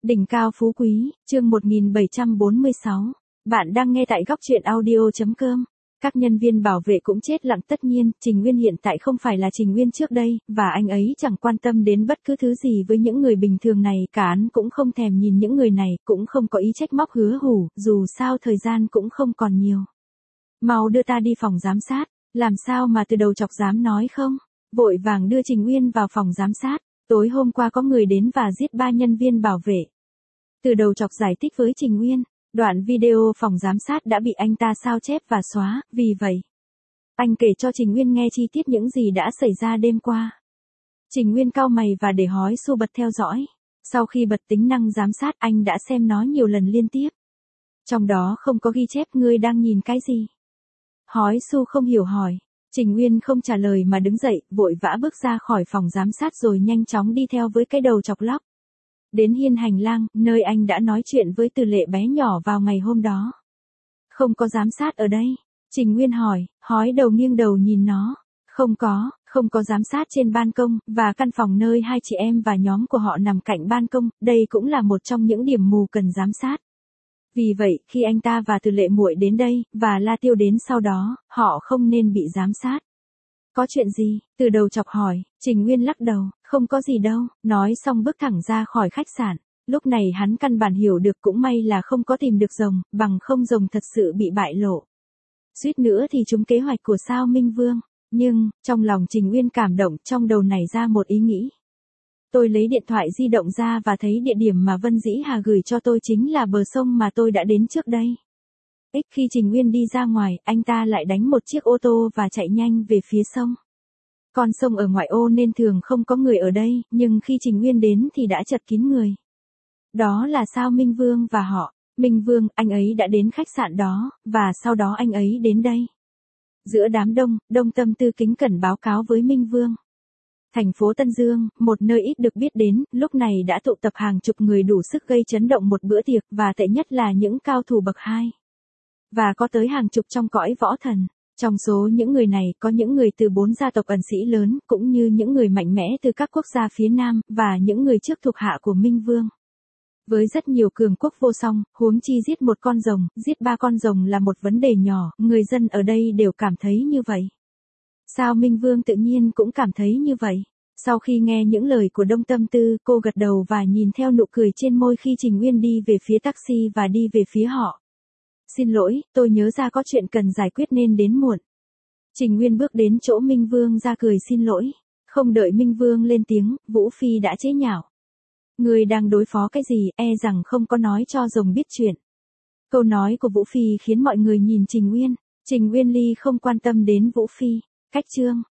Đỉnh cao phú quý, chương 1746. Bạn đang nghe tại góc truyện audio.com. Các nhân viên bảo vệ cũng chết lặng, tất nhiên, Trình Nguyên hiện tại không phải là Trình Nguyên trước đây, và anh ấy chẳng quan tâm đến bất cứ thứ gì với những người bình thường này cả, hắn cũng không thèm nhìn những người này, cũng không có ý trách móc Hứa Hủ, dù sao thời gian cũng không còn nhiều. Mau đưa ta đi phòng giám sát, làm sao mà từ đầu chọc dám nói không? Vội vàng đưa Trình Nguyên vào phòng giám sát, tối hôm qua có người đến và giết 3 nhân viên bảo vệ. Từ đầu chọc giải thích với Trình Nguyên, đoạn video phòng giám sát đã bị anh ta sao chép và xóa, vì vậy anh kể cho Trình Nguyên nghe chi tiết những gì đã xảy ra đêm qua. Trình Nguyên cau mày và để Hói Su bật theo dõi. Sau khi bật tính năng giám sát, anh đã xem nó nhiều lần liên tiếp. Trong đó không có ghi chép. Ngươi đang nhìn cái gì? Hói Su không hiểu hỏi. Trình Nguyên không trả lời mà đứng dậy, vội vã bước ra khỏi phòng giám sát rồi nhanh chóng đi theo với cái đầu chọc lóc. Đến hiên hành lang, nơi anh đã nói chuyện với Từ Lệ bé nhỏ vào ngày hôm đó. Không có giám sát ở đây. Trình Nguyên hỏi, Hói đầu nghiêng đầu nhìn nó. Không có giám sát trên ban công, và căn phòng nơi 2 chị em và nhóm của họ nằm cạnh ban công, đây cũng là một trong những điểm mù cần giám sát. Vì vậy, khi anh ta và Từ Lệ muội đến đây, và La Tiêu đến sau đó, họ không nên bị giám sát. Có chuyện gì? Từ đầu chọc hỏi. Trình Nguyên lắc đầu, không có gì đâu, nói xong bước thẳng ra khỏi khách sạn. Lúc này hắn căn bản hiểu được, cũng may là không có tìm được rồng, bằng không rồng thật sự bị bại lộ. Suýt nữa thì trúng kế hoạch của Sao Minh Vương. Nhưng, trong lòng Trình Nguyên cảm động, trong đầu nảy ra một ý nghĩ. Tôi lấy điện thoại di động ra và thấy địa điểm mà Vân Dĩ Hà gửi cho tôi chính là bờ sông mà tôi đã đến trước đây. Khi Trình Nguyên đi ra ngoài, anh ta lại đánh một chiếc ô tô và chạy nhanh về phía sông. Con sông ở ngoại ô nên thường không có người ở đây, nhưng khi Trình Nguyên đến thì đã chật kín người. Đó là Sao Minh Vương và họ. Minh Vương, anh ấy đã đến khách sạn đó, và sau đó anh ấy đến đây. Giữa đám đông, Đông Tâm Tư kính cẩn báo cáo với Minh Vương. Thành phố Tân Dương, một nơi ít được biết đến, lúc này đã tụ tập hàng chục người đủ sức gây chấn động một bữa tiệc, và tệ nhất là những cao thủ bậc 2. Và có tới hàng chục trong cõi võ thần. Trong số những người này, có những người từ 4 gia tộc ẩn sĩ lớn, cũng như những người mạnh mẽ từ các quốc gia phía Nam, và những người trước thuộc hạ của Minh Vương. Với rất nhiều cường quốc vô song, huống chi giết một con rồng, giết 3 con rồng là một vấn đề nhỏ, người dân ở đây đều cảm thấy như vậy. Sao Minh Vương tự nhiên cũng cảm thấy như vậy. Sau khi nghe những lời của Đông Tâm Tư, cô gật đầu và nhìn theo nụ cười trên môi khi Trình Nguyên đi về phía taxi và đi về phía họ. Xin lỗi, tôi nhớ ra có chuyện cần giải quyết nên đến muộn. Trình Nguyên bước đến chỗ Minh Vương ra cười xin lỗi. Không đợi Minh Vương lên tiếng, Vũ Phi đã chế nhạo. Người đang đối phó cái gì, rằng không có nói cho rồng biết chuyện. Câu nói của Vũ Phi khiến mọi người nhìn Trình Nguyên. Trình Nguyên Ly không quan tâm đến Vũ Phi. Cách chương